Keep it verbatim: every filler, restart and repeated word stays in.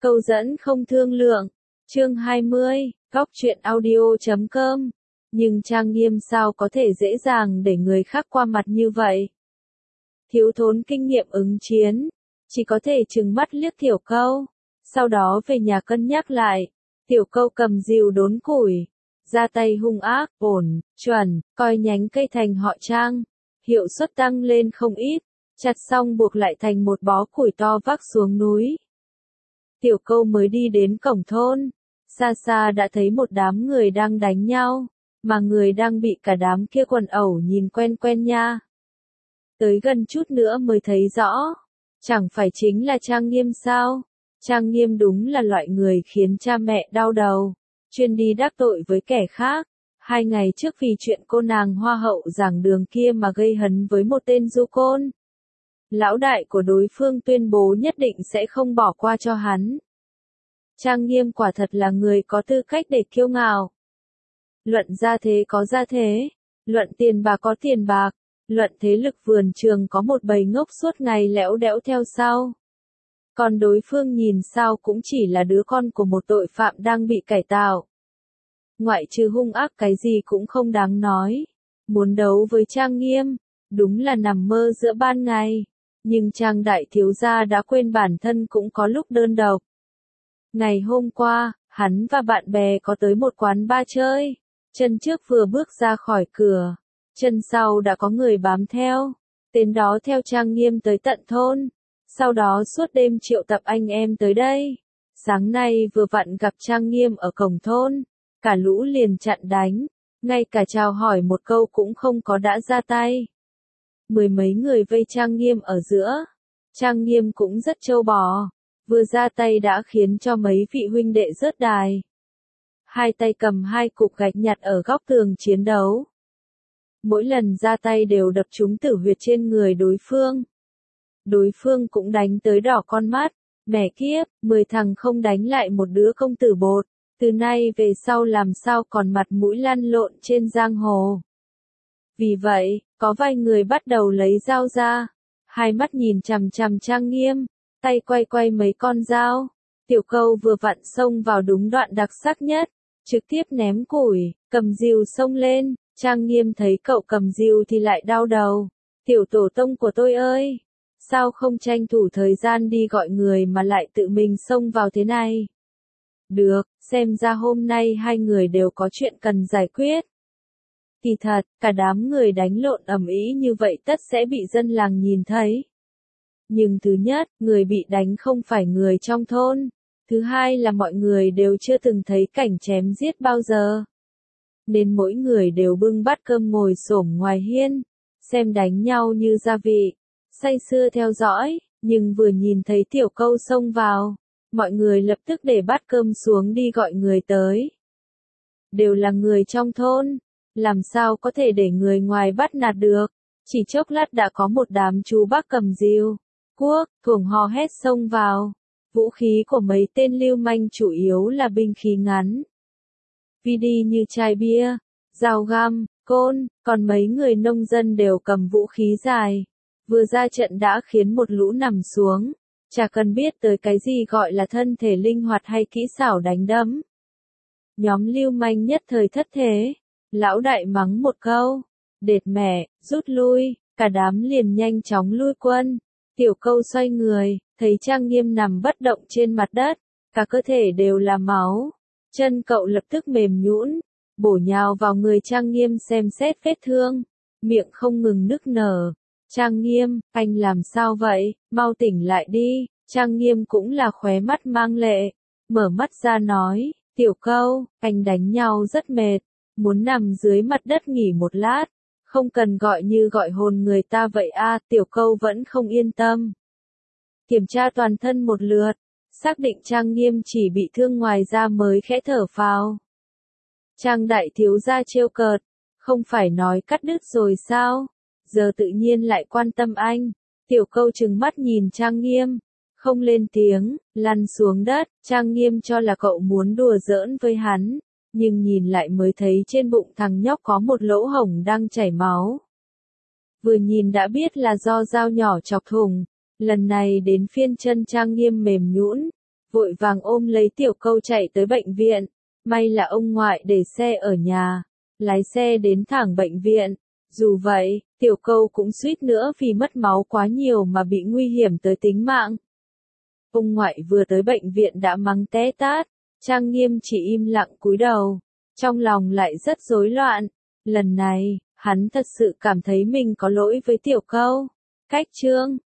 Câu dẫn không thương lượng. Chương hai mươi, góc truyện audio chấm com. Nhưng Trang Nghiêm sao có thể dễ dàng để người khác qua mặt như vậy? Thiếu thốn kinh nghiệm ứng chiến, chỉ có thể trừng mắt liếc Tiểu Câu, sau đó về nhà cân nhắc lại. Tiểu Câu cầm rìu đốn củi, ra tay hung ác, ổn, chuẩn, coi nhánh cây thành họ Trang, hiệu suất tăng lên không ít, chặt xong buộc lại thành một bó củi to vác xuống núi. Tiểu Câu mới đi đến cổng thôn, xa xa đã thấy một đám người đang đánh nhau, mà người đang bị cả đám kia quần ẩu nhìn quen quen nha. Tới gần chút nữa mới thấy rõ, chẳng phải chính là Trang Nghiêm sao? Trang Nghiêm đúng là loại người khiến cha mẹ đau đầu, chuyên đi đắc tội với kẻ khác. Hai ngày trước vì chuyện cô nàng hoa hậu giảng đường kia mà gây hấn với một tên du côn. Lão đại của đối phương tuyên bố nhất định sẽ không bỏ qua cho hắn. Trang Nghiêm quả thật là người có tư cách để kiêu ngạo. Luận gia thế có gia thế, luận tiền bạc có tiền bạc, luận thế lực vườn trường có một bầy ngốc suốt ngày lẽo đẽo theo sau. Còn đối phương nhìn sao cũng chỉ là đứa con của một tội phạm đang bị cải tạo. Ngoại trừ hung ác cái gì cũng không đáng nói. Muốn đấu với Trang Nghiêm, đúng là nằm mơ giữa ban ngày. Nhưng Trang đại thiếu gia đã quên bản thân cũng có lúc đơn độc. Ngày hôm qua, hắn và bạn bè có tới một quán bar chơi. Chân trước vừa bước ra khỏi cửa, chân sau đã có người bám theo. Tên đó theo Trang Nghiêm tới tận thôn. Sau đó suốt đêm triệu tập anh em tới đây. Sáng nay vừa vặn gặp Trang Nghiêm ở cổng thôn. Cả lũ liền chặn đánh. Ngay cả chào hỏi một câu cũng không có đã ra tay. Mười mấy người vây Trang Nghiêm ở giữa. Trang Nghiêm cũng rất trâu bò. Vừa ra tay đã khiến cho mấy vị huynh đệ rớt đài. Hai tay cầm hai cục gạch nhặt ở góc tường chiến đấu. Mỗi lần ra tay đều đập trúng tử huyệt trên người đối phương. Đối phương cũng đánh tới đỏ con mắt. Mẹ kiếp, mười thằng không đánh lại một đứa công tử bột. Từ nay về sau làm sao còn mặt mũi lăn lộn trên giang hồ. Vì vậy, có vài người bắt đầu lấy dao ra. Hai mắt nhìn chằm chằm Trang Nghiêm, tay quay quay mấy con dao. Tiểu Câu vừa vặn xông vào đúng đoạn đặc sắc nhất, trực tiếp ném củi, cầm rìu xông lên. Trang Nghiêm thấy cậu cầm rìu thì lại đau đầu. Tiểu tổ tông của tôi ơi, sao không tranh thủ thời gian đi gọi người mà lại tự mình xông vào thế này? Được, xem ra hôm nay hai người đều có chuyện cần giải quyết. Kỳ thật, cả đám người đánh lộn ầm ĩ như vậy tất sẽ bị dân làng nhìn thấy. Nhưng thứ nhất, người bị đánh không phải người trong thôn. Thứ hai là mọi người đều chưa từng thấy cảnh chém giết bao giờ. Nên mỗi người đều bưng bát cơm ngồi xổm ngoài hiên, xem đánh nhau như gia vị, say sưa theo dõi, nhưng vừa nhìn thấy Tiểu Câu xông vào, mọi người lập tức để bát cơm xuống đi gọi người tới. Đều là người trong thôn, làm sao có thể để người ngoài bắt nạt được. Chỉ chốc lát đã có một đám chú bác cầm rìu, cuốc, thuồng hò hét xông vào. Vũ khí của mấy tên lưu manh chủ yếu là binh khí ngắn, vi đi như chai bia, dao găm, côn, còn mấy người nông dân đều cầm vũ khí dài. Vừa ra trận đã khiến một lũ nằm xuống, chả cần biết tới cái gì gọi là thân thể linh hoạt hay kỹ xảo đánh đấm. Nhóm lưu manh nhất thời thất thế, lão đại mắng một câu, đệt mẹ, rút lui, cả đám liền nhanh chóng lui quân. Tiểu Câu xoay người, thấy Trang Nghiêm nằm bất động trên mặt đất, cả cơ thể đều là máu. Chân cậu lập tức mềm nhũn, bổ nhào vào người Trang Nghiêm xem xét vết thương, miệng không ngừng nức nở. Trang Nghiêm, anh làm sao vậy, mau tỉnh lại đi. Trang Nghiêm cũng là khóe mắt mang lệ, mở mắt ra nói, Tiểu Câu, anh đánh nhau rất mệt, muốn nằm dưới mặt đất nghỉ một lát, không cần gọi như gọi hồn người ta vậy a. Tiểu Câu vẫn không yên tâm. Kiểm tra toàn thân một lượt, xác định Trang Nghiêm chỉ bị thương ngoài da mới khẽ thở phào. Trang đại thiếu gia trêu cợt, không phải nói cắt đứt rồi sao, giờ tự nhiên lại quan tâm anh. Tiểu Câu trừng mắt nhìn Trang Nghiêm, không lên tiếng, lăn xuống đất. Trang Nghiêm cho là cậu muốn đùa giỡn với hắn, nhưng nhìn lại mới thấy trên bụng thằng nhóc có một lỗ hổng đang chảy máu. Vừa nhìn đã biết là do dao nhỏ chọc thủng. Lần này đến phiên chân Trang Nghiêm mềm nhũn, vội vàng ôm lấy Tiểu Câu chạy tới bệnh viện. May là ông ngoại để xe ở nhà, lái xe đến thẳng bệnh viện. Dù vậy, Tiểu Câu cũng suýt nữa vì mất máu quá nhiều mà bị nguy hiểm tới tính mạng. Ông ngoại vừa tới bệnh viện đã mắng té tát, Trang Nghiêm chỉ im lặng cúi đầu, trong lòng lại rất rối loạn. Lần này, hắn thật sự cảm thấy mình có lỗi với Tiểu Câu. Cách chương